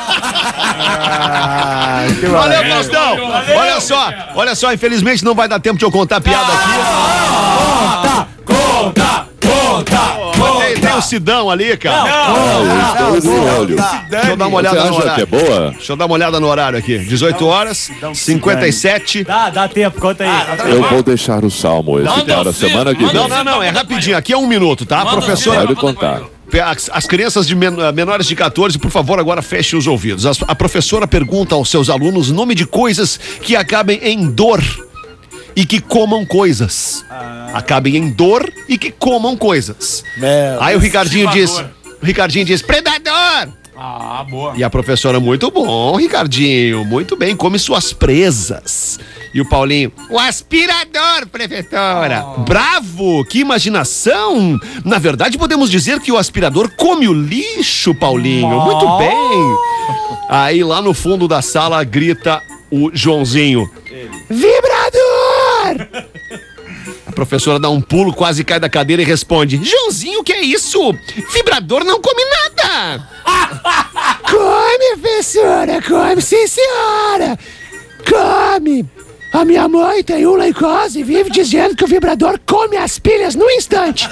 Valeu, Faustão! Valeu, Olha só, infelizmente não vai dar tempo de eu contar a piada aqui. Conta! Tem o Sidão ali, cara. Eu estou de olho. Deixa eu dar uma Você olhada no acha que é horário. boa? Deixa eu dar uma olhada no horário aqui. 18 horas, 57. Dá tempo, conta aí. Eu vou deixar o Salmo esse para a semana que vem. Não, é rapidinho. Aqui é 1 minuto, tá? Manda Professora, Pode contar. As crianças de menores de 14, por favor, agora fechem os ouvidos. A professora pergunta aos seus alunos o nome de coisas que acabem em dor e que comam coisas. Acabem em dor e que comam coisas. Aí o Ricardinho diz, predador! Ah, boa. E a professora, muito bom, Ricardinho, muito bem, come suas presas. E o Paulinho, o aspirador, professora. Bravo, que imaginação. Na verdade, podemos dizer que o aspirador come o lixo, Paulinho. Muito bem. Aí lá no fundo da sala grita o Joãozinho, vibrador! A professora dá um pulo, quase cai da cadeira e responde, Joãozinho, o que é isso? Vibrador não come nada. Come, professora, come, sim, senhora. Come. A minha mãe tem um lá em casa e vive dizendo que o vibrador come as pilhas no instante.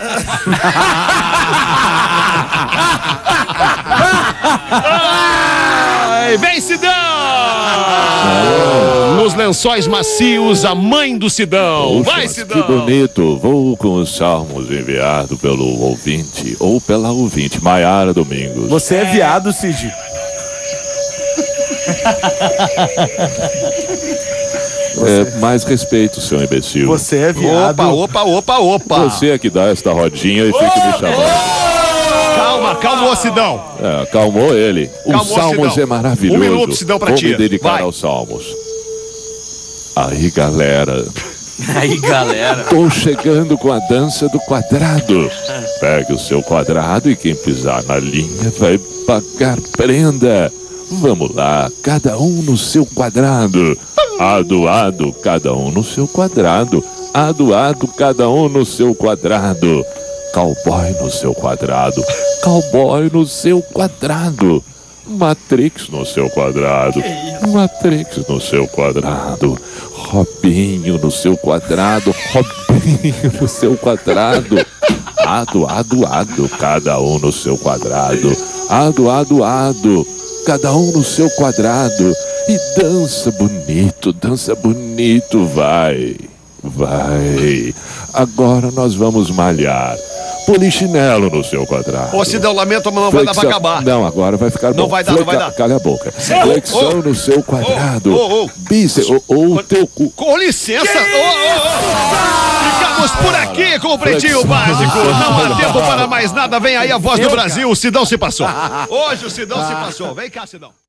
Vem, Sidão! Nos lençóis macios, a mãe do Sidão. Poxa, vai, mas Sidão! Que bonito. Vou com os salmos enviado pelo ouvinte ou pela ouvinte, Maiara Domingos. Você é viado, Cid. Mais respeito, seu imbecil. Você é viado. Opa. Você é que dá esta rodinha e fica me chamando. Calma, Sidão. Calmou ele. Calmou, o Salmos Sidão. é maravilhoso. 1 minuto, Sidão, pra Vou ti. me dedicar Vai. aos Salmos. Aí, galera. Aí, galera. Tô chegando com a dança do quadrado. Pegue o seu quadrado e quem pisar na linha vai pagar prenda. Vamos lá, cada um no seu quadrado. Adoado, cada um no seu quadrado. Adoado, cada um no seu quadrado. Cowboy no seu quadrado. Cowboy no seu quadrado. Matrix no seu quadrado. Matrix no seu quadrado. Robinho no seu quadrado. Robinho no seu quadrado. Ado, cada um no seu quadrado. Ado, cada um no seu quadrado. E dança bonito, vai. Agora nós vamos malhar. Polichinelo no seu quadrado. Ô, Sidão, lamento, mas não vai dar pra acabar. Não, agora vai ficar bom. Não vai dar. Cala a boca. Flexão no seu quadrado. Bíceps, ou o teu cu. Com licença. Ficamos por aqui com o Pretinho Básico. Não há tempo para mais nada. Vem aí a voz do Brasil. O Sidão se passou. Hoje o Sidão se passou. Vem cá, Sidão.